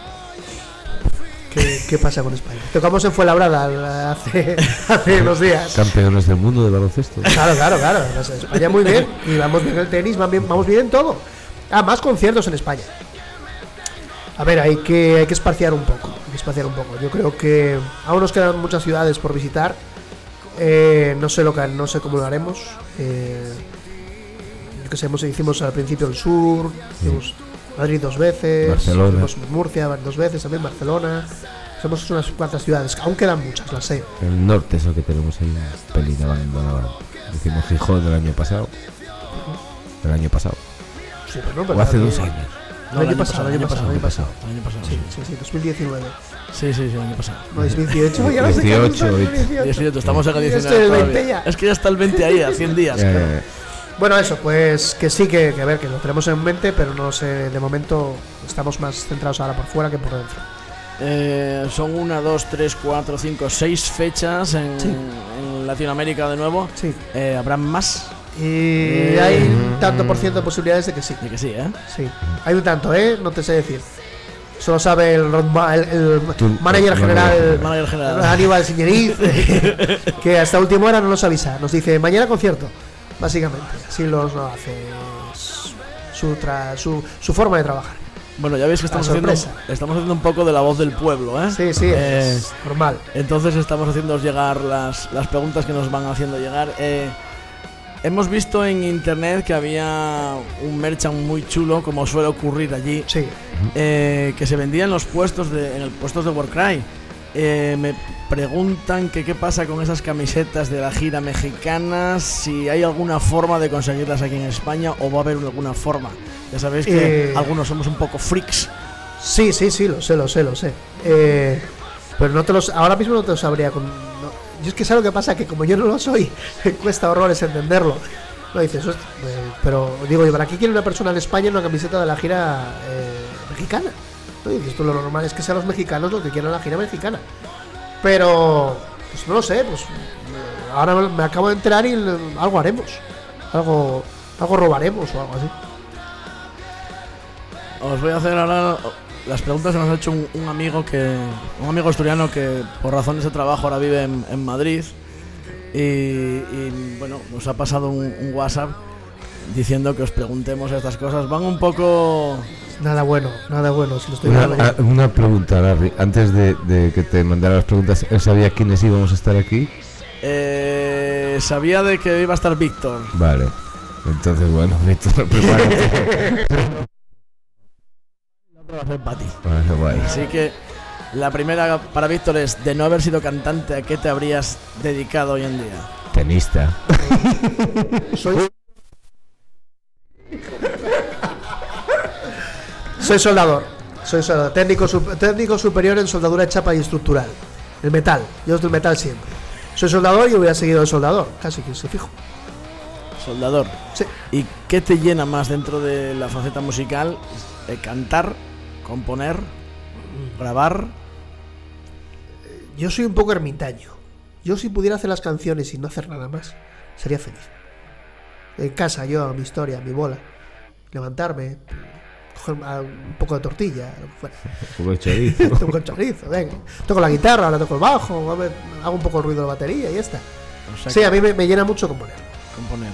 ¿Qué, qué pasa con España? Tocamos en Fuenlabrada hace, hace unos días. Campeones del mundo de baloncesto. Claro, claro, claro. España muy bien. Y vamos bien en el tenis, vamos bien, vamos bien en todo. Ah, más conciertos en España. A ver, hay que, hay que espaciar un poco. Hay que espaciar un poco. Yo creo que aún nos quedan muchas ciudades por visitar. Eh, no sé lo que, no sé cómo lo haremos. Eh, yo que sé, hemos- hicimos al principio el sur, hicimos Madrid dos veces, Barcelona. hicimos Murcia dos veces, también Barcelona. Hemos hecho unas cuantas ciudades. Aún quedan muchas, las sé. El norte es lo que tenemos ahí, un pelín abandonado. Hicimos Gijón el año pasado. El año pasado. Sí, pero no, pero O hace aquí- dos años. El año pasado, el año pasado, el año pasado. El año pasado, Sí, sí. sí, sí, dos mil diecinueve. Sí, sí, sí, el año pasado. No, es dieciocho, ya no sé qué dieciocho, año es, veinte. dieciocho. dieciocho, estamos en el Ya diecinueve estoy en el todavía. veinte ya. Es que ya está el veinte ahí, a cien días. Ya, claro. ya, ya. Bueno, eso, pues que sí, que, que a ver, que lo tenemos en mente, pero no sé, de momento estamos más centrados ahora por fuera que por dentro. Eh, son una, dos, tres, cuatro, cinco, seis fechas en, Sí. en Latinoamérica de nuevo. Sí. Eh, ¿Habrán más? Y Eh. hay un tanto por ciento de posibilidades de que sí. De que sí, ¿eh? Sí. Hay un tanto, ¿eh? No te sé decir. Solo sabe el, road ma- el, el Tú- manager el general, manager general. Aníbal Siñeriz, que hasta última hora no nos avisa. Nos dice, mañana concierto, básicamente. Así los lo hace su, tra- su, su forma de trabajar. Bueno, ya veis que estamos La haciendo, sorpresa. estamos haciendo un poco de la voz del pueblo, ¿eh? Sí, sí, Eh, es normal. Entonces estamos haciéndoos llegar las, las preguntas que nos van haciendo llegar. Eh, hemos visto en internet que había un merchant muy chulo, como suele ocurrir allí, Sí. eh, que se vendía en los puestos de, en el puestos de Warcry. Eh, me preguntan que qué pasa con esas camisetas de la gira mexicana, si hay alguna forma de conseguirlas aquí en España o va a haber alguna forma. Ya sabéis que Eh. algunos somos un poco freaks. Sí, sí, sí, lo sé, lo sé, lo sé. Eh, pero no te los, ahora mismo no te lo sabría. Con, no- yo es que sé lo que pasa, que como yo no lo soy, me cuesta horrores entenderlo. No dices, "Host- eh, pero digo, ¿y para qué quiere una persona en España una camiseta de la gira eh, mexicana? No dices, tú lo normal es que sean los mexicanos los que quieran la gira mexicana. Pero, pues no lo sé, pues eh, ahora me acabo de enterar y eh, algo haremos. Algo, algo robaremos o algo así. Os voy a hacer ahora las preguntas que nos ha hecho un, un amigo que un amigo asturiano que por razones de trabajo ahora vive en, en Madrid y, y, bueno, nos ha pasado un, un WhatsApp diciendo que os preguntemos estas cosas. Van un poco... Nada bueno, nada bueno, si lo estoy Una, viendo a- yo. una pregunta, Larry. Antes de, de que te mandara las preguntas, ¿él sabía quiénes íbamos a estar aquí? Eh, sabía de que iba a estar Víctor. Vale. Entonces, bueno, Víctor, prepárate. Va a ser Pati. Vale, guay. Así que la primera para Víctor es: de no haber sido cantante, ¿a qué te habrías dedicado hoy en día? Tenista. Soy. Soy soldador. Soy soldador. Técnico, sup- técnico superior en soldadura, chapa y estructural. El metal. Yo del metal siempre. Soy soldador y hubiera seguido de soldador. Casi que se fijo. Soldador. Sí. ¿Y qué te llena más dentro de la faceta musical? Eh, ¿Cantar? ¿Componer? ¿Grabar? Yo soy un poco ermitaño. Yo si pudiera hacer las canciones y no hacer nada más, sería feliz. En casa, yo, mi historia, mi bola. Levantarme, coger un poco de tortilla, lo que fuera. Un poco de chorizo. Un poco de chorizo, venga. Toco la guitarra, ahora toco el bajo, a ver, hago un poco el ruido de la batería y ya está. O sea Sí, que a mí me, me llena mucho componer. componer.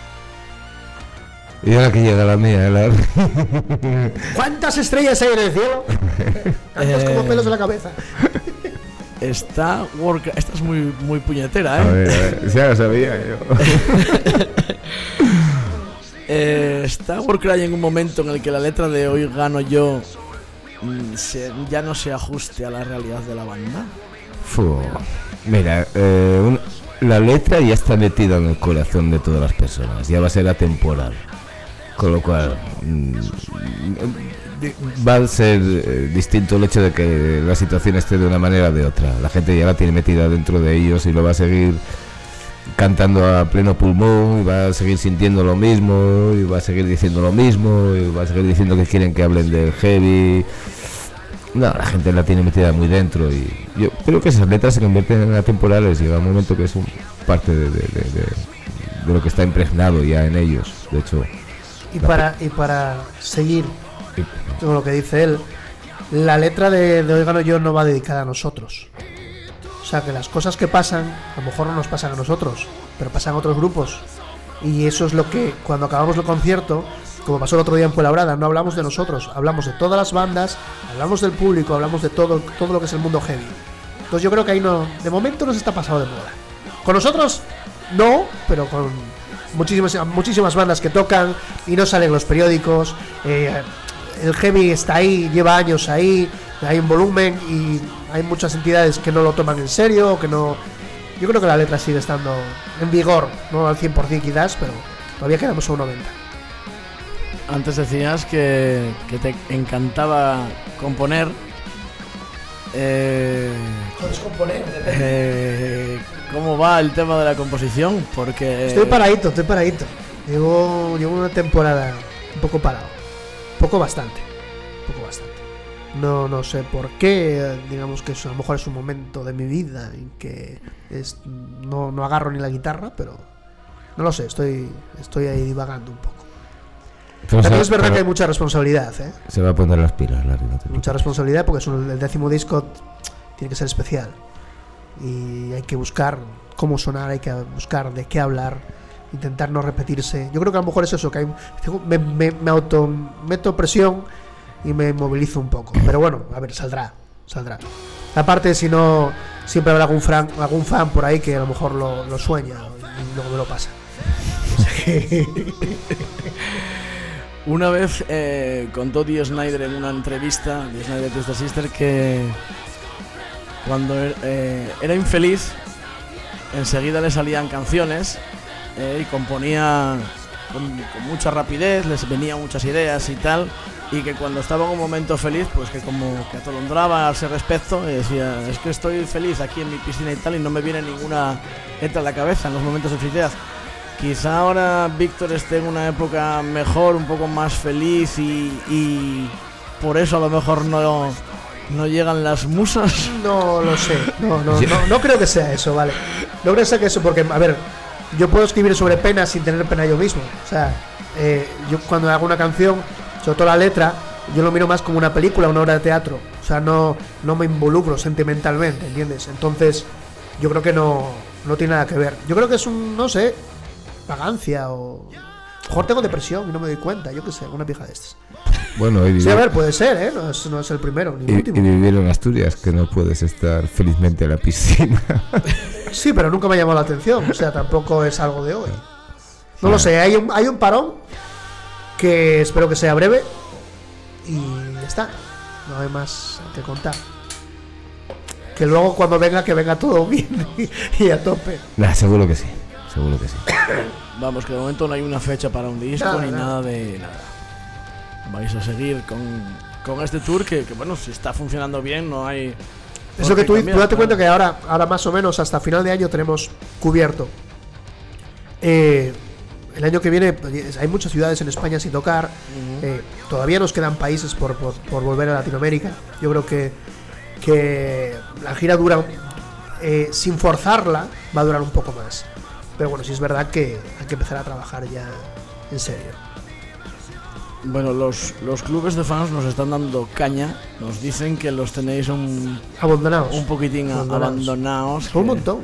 Y ahora que llega la mía, la... ¿Cuántas estrellas hay en el cielo? Tantos como Eh. pelos en la cabeza. Está Warcraft. Esta es muy, muy puñetera, A ¿eh? ver, a ver, ya lo sabía yo. Eh, está Warcraft en un momento en el que la letra de Hoy gano yo mm, se- ya no se ajuste a la realidad de la banda. Fu. Mira, eh, un- la letra ya está metida en el corazón de todas las personas, ya va a ser atemporal. Con lo cual, mm, di- va a ser eh, distinto el hecho de que la situación esté de una manera o de otra. La gente ya la tiene metida dentro de ellos y lo va a seguir cantando a pleno pulmón, y va a seguir sintiendo lo mismo, y va a seguir diciendo lo mismo, y va a seguir diciendo que quieren que hablen del heavy. No, la gente la tiene metida muy dentro y yo creo que esas letras se convierten en atemporales. Llega un momento que es un parte de, de, de, de- de lo que está impregnado ya en ellos. De hecho, Y para, y para seguir con lo que dice él, la letra de, de Hoy gano yo no va dedicada a nosotros. O sea, que las cosas que pasan, a lo mejor no nos pasan a nosotros, pero pasan a otros grupos. Y eso es lo que, cuando acabamos el concierto, como pasó el otro día en Fuenlabrada, no hablamos de nosotros, hablamos de todas las bandas, hablamos del público, hablamos de todo, todo lo que es el mundo heavy. Entonces yo creo que ahí no, de momento no se está pasado de moda. Con nosotros, no, pero con muchísimas, muchísimas bandas que tocan y no salen en los periódicos. Eh, el heavy está ahí, lleva años ahí, hay un volumen y hay muchas entidades que no lo toman en serio, que no. Yo creo que la letra sigue estando en vigor, no al cien por ciento quizás, pero todavía quedamos a un noventa. Antes decías que, que te encantaba componer. Eh, Puedes componer, eh, ¿Cómo va el tema de la composición? Porque Estoy paradito, estoy paradito. Llevo, llevo una temporada un poco parado. Poco bastante. Poco bastante. No, no sé por qué. Digamos que eso, a lo mejor es un momento de mi vida en que es, no, no agarro ni la guitarra, pero no lo sé, estoy, estoy ahí divagando un poco. pero También se, es verdad pero que hay mucha responsabilidad, ¿eh? se va a poner las pilas, Larry, no te Mucha preocupes. responsabilidad porque es un- el décimo disco tiene que ser especial. Y hay que buscar cómo sonar, hay que buscar de qué hablar, intentar no repetirse. Yo creo que a lo mejor es eso, que hay, me, me, me auto meto presión y me movilizo un poco. Pero bueno, a ver, saldrá, saldrá. Aparte, si no, siempre habrá algún, fan, algún fan por ahí que a lo mejor lo, lo sueña y luego me lo pasa. O sea que una vez eh, contó Dee Snider en una entrevista, Dee Snider Twisted Sister, que cuando er- eh, era infeliz, enseguida le salían canciones eh, y componía con, con mucha rapidez, les venían muchas ideas y tal, y que cuando estaba en un momento feliz, pues que como que atolondraba a ese respecto y decía, es que estoy feliz aquí en mi piscina y tal, y no me viene ninguna letra a la cabeza en los momentos de felicidad. Quizá ahora Víctor esté en una época mejor, un poco más feliz y, y por eso a lo mejor no, no llegan las musas. no lo sé, no, no, no, no creo que sea eso, ¿vale? No creo que sea que eso, porque, a ver, yo puedo escribir sobre pena sin tener pena yo mismo. O sea, eh, yo cuando hago una canción, sobre todo la letra, yo lo miro más como una película, una obra de teatro. O sea, no, no me involucro sentimentalmente, ¿entiendes? Entonces, yo creo que no, no tiene nada que ver. Yo creo que es un, no sé, vagancia o... A lo mejor tengo depresión y no me doy cuenta, yo qué sé, una pija de estas. Bueno, y Sí, a vivir, ver, puede ser, ¿eh? No es, no es el primero, ni el y, último. y vivir en Asturias, que no puedes estar felizmente en la piscina. Sí, pero nunca me ha llamado la atención. O sea, tampoco es algo de hoy. No Ya. lo sé, hay un, hay un parón que espero que sea breve y ya está. No hay más que contar. Que luego cuando venga, que venga todo bien y, y a tope. Nah, seguro que sí, seguro que sí. Vamos, que de momento no hay una fecha para un disco Nada, ni nada. nada de nada. Vais a seguir con, con este tour que, que, bueno, si está funcionando bien, no hay... Eso por que qué tú, cambiar, tú date claro. cuenta que ahora, ahora más o menos hasta final de año tenemos cubierto. Eh, el año que viene pues, hay muchas ciudades en España sin tocar. Eh, todavía nos quedan países por, por, por volver a Latinoamérica. Yo creo que, que la gira dura eh, sin forzarla, va a durar un poco más. Pero bueno, sí es verdad que hay que empezar a trabajar ya en serio. Bueno, los, los clubes de fans nos están dando caña. Nos dicen que los tenéis un, Abandonados. un poquitín a- Abandonados. abandonados. Son un que- montón.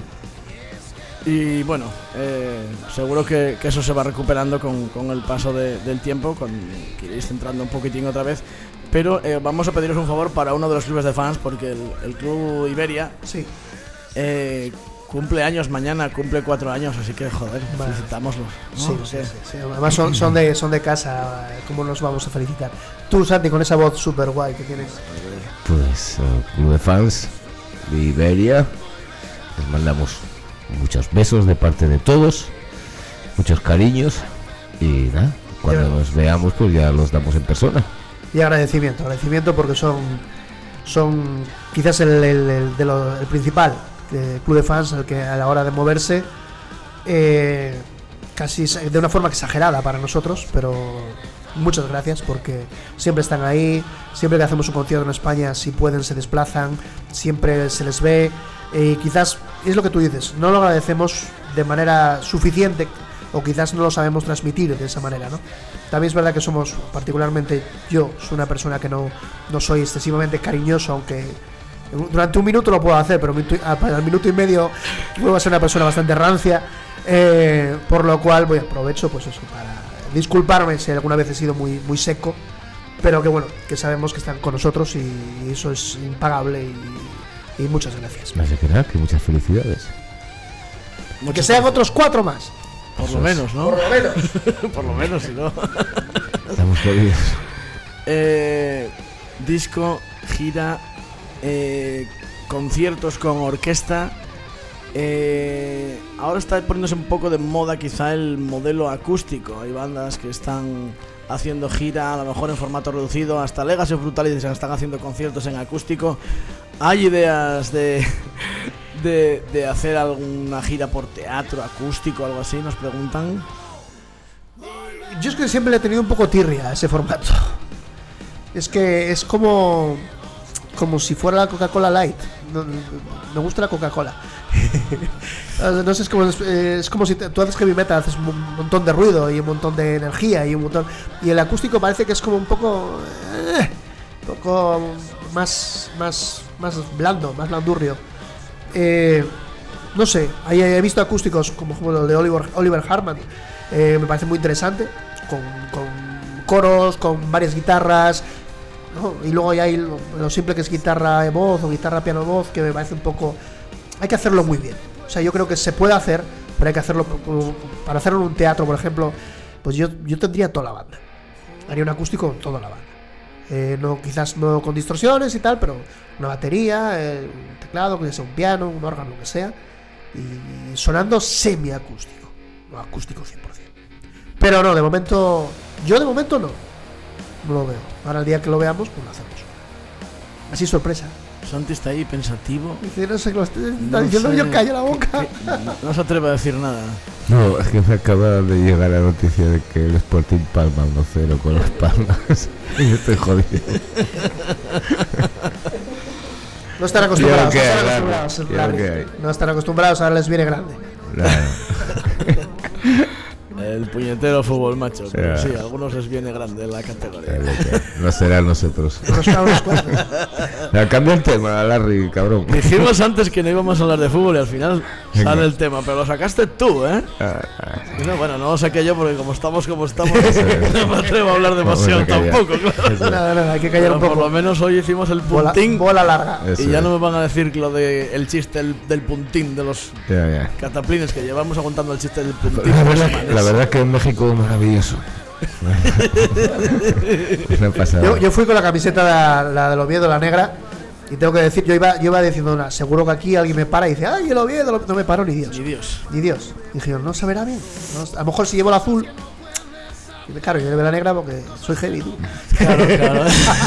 Y bueno, eh, seguro que, que eso se va recuperando con, con el paso de- del tiempo, con que iréis centrando un poquitín otra vez. Pero eh, vamos a pediros un favor para uno de los clubes de fans, porque el, el Club Iberia Sí. eh, cumple años mañana, cumple cuatro años, así que joder, Vale. felicitámoslos, ¿no? Sí, ¿O sí, qué? sí, sí. Además son, son, de, son de casa, ¿cómo nos vamos a felicitar? Tú, Santi, con esa voz super guay que tienes. Pues al club de fans de Iberia les mandamos muchos besos de parte de todos, muchos cariños y nada, cuando Ya. nos veamos pues ya los damos en persona. Y agradecimiento, agradecimiento porque son, son quizás el, el, el de lo, el principal eh, club de fans el que a la hora de moverse, eh, casi de una forma exagerada para nosotros, pero muchas gracias porque siempre están ahí, siempre que hacemos un concierto en España, si pueden se desplazan, siempre se les ve, y quizás es lo que tú dices, no lo agradecemos de manera suficiente o quizás no lo sabemos transmitir de esa manera, ¿no? También es verdad que somos, particularmente yo, soy una persona que no, no soy excesivamente cariñoso, aunque durante un minuto lo puedo hacer, pero al minuto y medio vuelvo a ser una persona bastante rancia, eh, por lo cual voy a aprovecho pues eso para disculparme si alguna vez he sido muy, muy seco, pero que bueno, que sabemos que están con nosotros y, y eso es impagable y, y muchas gracias. Así que nada, que muchas felicidades. Que sean otros cuatro más. Por lo menos, ¿no? Por lo menos. Por lo menos, si no. Estamos jodidos. Eh, disco, gira, eh, conciertos con orquesta. Eh, ahora está poniéndose un poco de moda quizá el modelo acústico. Hay bandas que están haciendo gira, a lo mejor en formato reducido. Hasta Legacy of Brutality se están haciendo conciertos en acústico. Hay ideas de, de, de hacer alguna gira por teatro acústico, algo así, nos preguntan. Yo es que siempre le he tenido un poco tirria a ese formato. Es que es como como si fuera la Coca-Cola Light. No, no, me gusta la Coca-Cola. No sé, es como, es como si te, tú haces heavy metal, haces un montón de ruido y un montón de energía y un montón. Y el acústico parece que es como un poco, eh, un poco más, más, más blando, más blandurrio. Eh, no sé, ahí he visto acústicos como, como el de Oliver, Oliver Hartman. Eh, me parece muy interesante, con, con coros, con varias guitarras, ¿no? Y luego ya hay lo, lo simple que es guitarra de voz o guitarra piano voz, que me parece un poco... Hay que hacerlo muy bien. O sea, yo creo que se puede hacer, pero hay que hacerlo... Para hacerlo en un teatro, por ejemplo, pues yo, yo tendría toda la banda. Haría un acústico con toda la banda. Eh, no, quizás no con distorsiones y tal, pero una batería, eh, un teclado, que sea un piano, un órgano, lo que sea, y sonando semiacústico, no acústico cien por ciento. Pero no, de momento, yo de momento no, no lo veo. Ahora el día que lo veamos, pues lo hacemos. Así sorpresa. Santi está ahí pensativo. Dice, no sé qué lo estoy No diciendo, sé, yo callo la boca. que- no, no se atreve a decir nada. No, es que me acaba de llegar la noticia de que el Sporting palma uno cero con Las Palmas. Y yo estoy jodido. No están acostumbrados, Ya no lo que están hay, acostumbrados, ya lo Larry. que hay. No están acostumbrados, ahora les viene grande. Claro. El puñetero fútbol macho. Pero Ya. sí, a algunos les viene grande la categoría. Ya lo que hay. No será nosotros. Nos caen unos cuantos. Ya, cambia el tema, Larry, cabrón. Dijimos antes que no íbamos a hablar de fútbol y al final Venga. sale el tema, pero lo sacaste tú, ¿eh? Ah, ah. Y no, bueno, no lo saqué yo porque como estamos como estamos, no me atrevo a hablar demasiado Vamos a callar. tampoco, claro. Nada, nada, hay que callar Pero un por lo poco. menos hoy hicimos el Bola, puntín bola larga. Eso y ya es. no me van a decir lo de el chiste el- del puntín de los Ya, ya. cataplines que llevamos aguantando el chiste del puntín. La por verdad, semanas. la verdad que en México es maravilloso. Una pasada. Yo, yo fui con la camiseta de la, la del Oviedo, la negra, y tengo que decir, yo iba, yo iba diciendo, "Nah, seguro que aquí alguien me para y dice, ay, el Oviedo, lo-". No me paró ni Dios. Ni Dios. Ni Dios. Dije yo, no se verá bien. No, a lo mejor si llevo el azul. Y claro, yo llevo la negra porque soy heavy, tú. Claro, claro.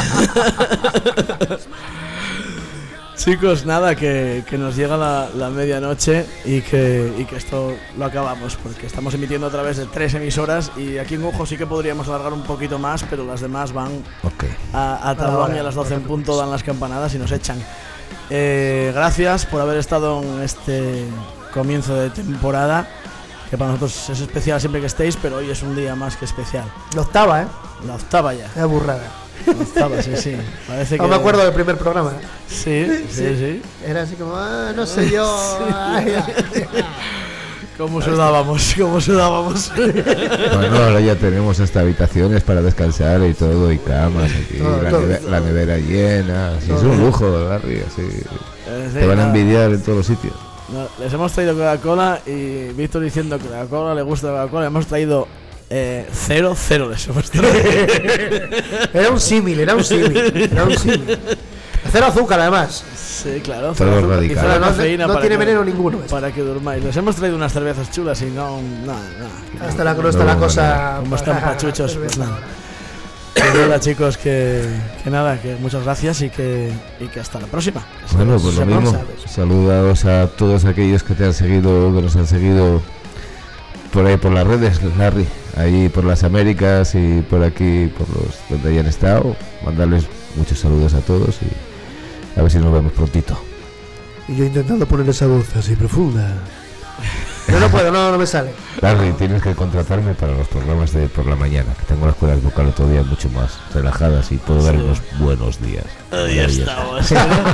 Chicos, nada, que, que nos llega la, la medianoche y que, y que esto lo acabamos, porque estamos emitiendo a través de tres emisoras y aquí en Ojo sí que podríamos alargar un poquito más, pero las demás van Ok. a, a Tablón vale, y a las no doce te en punto dan las campanadas y nos echan. Eh, gracias por haber estado en este comienzo de temporada, que para nosotros es especial siempre que estéis, pero hoy es un día más que especial. La octava, ¿eh? La octava ya. Qué burrada. La octava, sí, sí. Parece No que... me acuerdo del primer programa. Sí, sí, sí. Era así como, ah, no sé yo. Ay, ay. Cómo sudábamos, cómo sudábamos. Bueno, ahora ya tenemos hasta habitaciones para descansar y todo, y camas aquí, Todo, la, todo, neve- todo. la nevera llena. Sí, es Todo. un lujo, Larry, así. Eh, sí, Te van a nada. envidiar en todos los sitios. No, les hemos traído Coca-Cola y Víctor diciendo que Coca-Cola le gusta Coca-Cola. Hemos traído eh, cero, cero les hemos traído. Era un símil, era un símil. Era un símil. Cero azúcar, además. Sí, claro. Todo cero azúcar y radical. cero No, no, cafeína no para tiene que- veneno ninguno. esto. Para que durmáis. Les hemos traído unas cervezas chulas y no. Nada, nada. Hasta la, no está la No, cosa. Como están para- pachuchos, pues cerveza nada. ahora. Pues nada, chicos, que, que nada, que muchas gracias y que, y que hasta la próxima. Bueno, pues lo Sepan, mismo. sabes. Saludos a todos aquellos que te han seguido, que nos han seguido por ahí por las redes, Larry, ahí por las Américas y por aquí, por los donde hayan estado. Mandarles muchos saludos a todos y a ver si nos vemos prontito. Y yo intentando poner esa voz así profunda. Yo no puedo, no, no me sale. Larry, tienes que contratarme para los programas de por la mañana, que tengo las cuerdas vocales todavía mucho más relajadas y puedo dar Sí. unos buenos días. Ahí Maravilloso.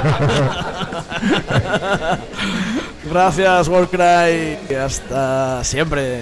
estamos. Gracias, Warcry. Y hasta siempre.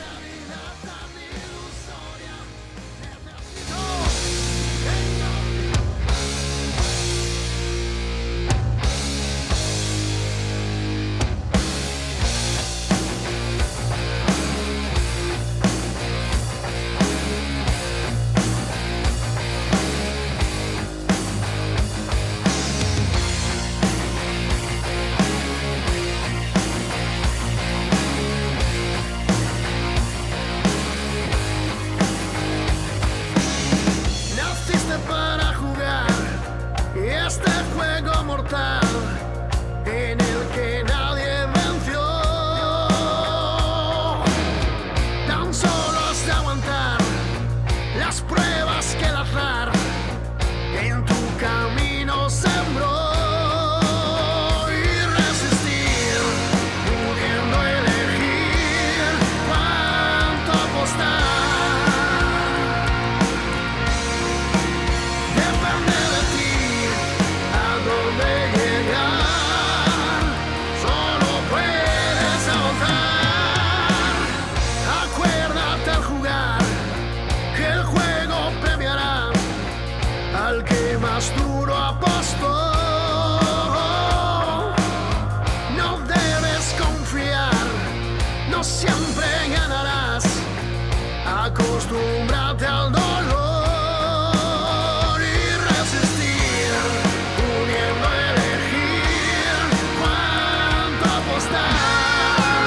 Naciste para jugar este juego mortal en el que nadie venció. Tan solo has de aguantar las pruebas que el azar en tu camino sembró y resistir, pudiendo elegir cuánto apostar. Depende de ti a dónde llegar, solo puedes avanzar. Acuérdate al jugar que el juego premiará al que más duro apostó. No debes confiar, no siempre ganarás. Acostúmbrate al dolor y resistir, pudiendo elegir cuánto apostar.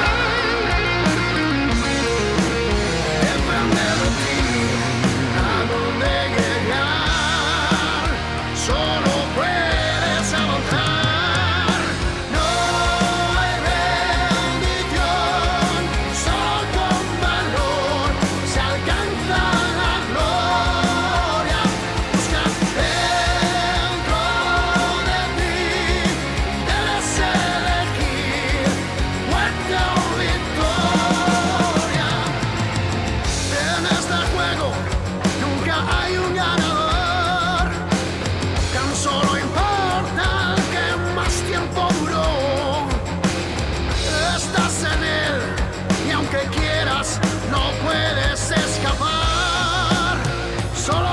Depende de ti a dónde llegar, solo puedes avanzar. No hay bendición, solo con valor se alcanza la gloria. Busca dentro de ti, debes elegir muerte o victoria. En este juego nunca hay un ganador, tan solo importa el que más tiempo duró. Estás en él y aunque quieras no puedes escapar, solo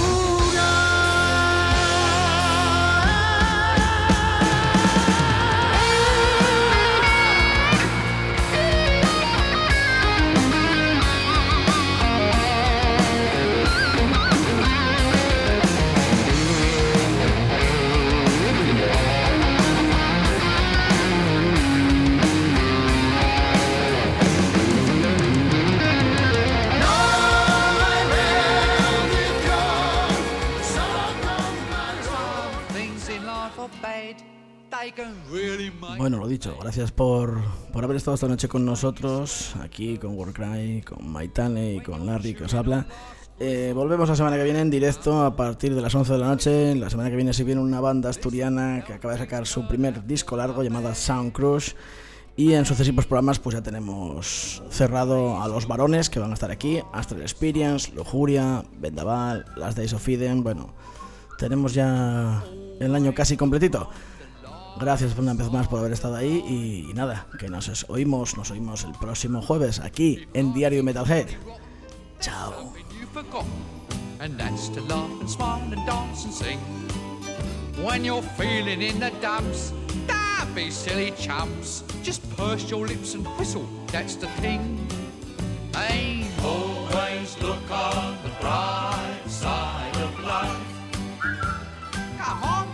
no hay bendición, solo con valor. Things in life are bad, they can really make. Bueno, lo dicho, gracias por, por haber estado esta noche con nosotros, aquí con Warcry, con Maitane y con Larry que os habla. Eh, volvemos la semana que viene en directo a partir de las once de la noche. La semana que viene se viene una banda asturiana que acaba de sacar su primer disco largo llamada Sound Crush. Y en sucesivos programas pues ya tenemos cerrado a los varones que van a estar aquí: Astral Experience, Lujuria, Vendaval, Last Days of Eden. Bueno, tenemos ya el año casi completito. Gracias una vez más por haber estado ahí y, y nada, que nos oímos, nos oímos el próximo jueves aquí en Diario Metalhead. Chao. And that's to laugh and smile and dance and sing. When you're feeling in the dumps, don't be silly chumps. Just purse your lips and whistle, that's the thing. Hey, always look on the bright side of life. Come on.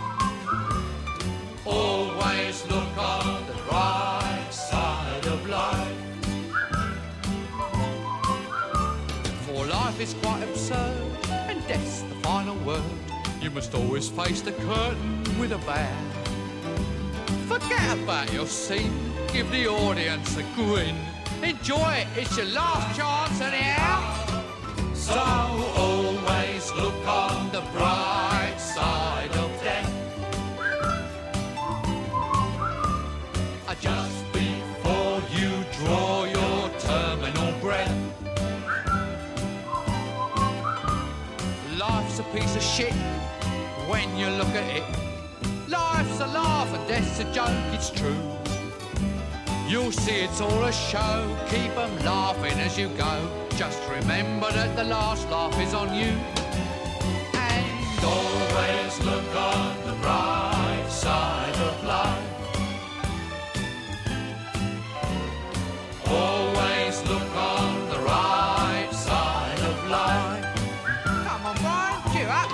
Always look on the bright side of life. For life is quite absurd, and death's the final word. You must always face the curtain with a bow. Forget about your scene, give the audience a grin. Enjoy it, it's your last chance anyhow. So always look on the bright side of death. Just before you draw your terminal breath. Life's a piece of shit when you look at it. Life's a laugh and death's a joke, it's true. You'll see it's all a show, keep 'em laughing as you go. Just remember that the last laugh is on you. And always look on the bright side of life. Always look on the right side of life. Come on, Brian, cheer up.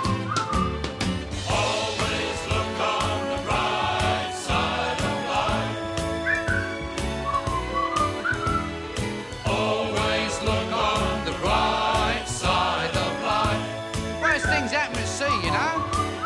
Always look on the right side of life. Always look on the right side of life. Worst things happen at sea, you know.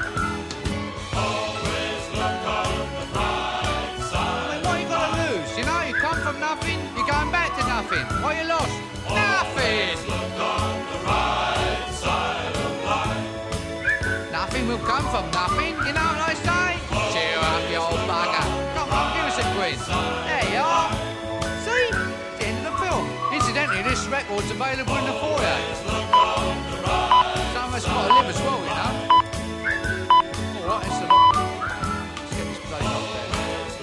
Always look on the right side. I mean, what you got to lose? You know, you come from nothing. Going back to nothing. What you lost? Nothing. Look on the right side of life. Nothing will come from nothing. You know what I say? Cheer up, you old bugger. Come on, give us a quiz. There you are. See? The end of the film. Incidentally, this record's available in the foyer. Some of us got to live as well, you know.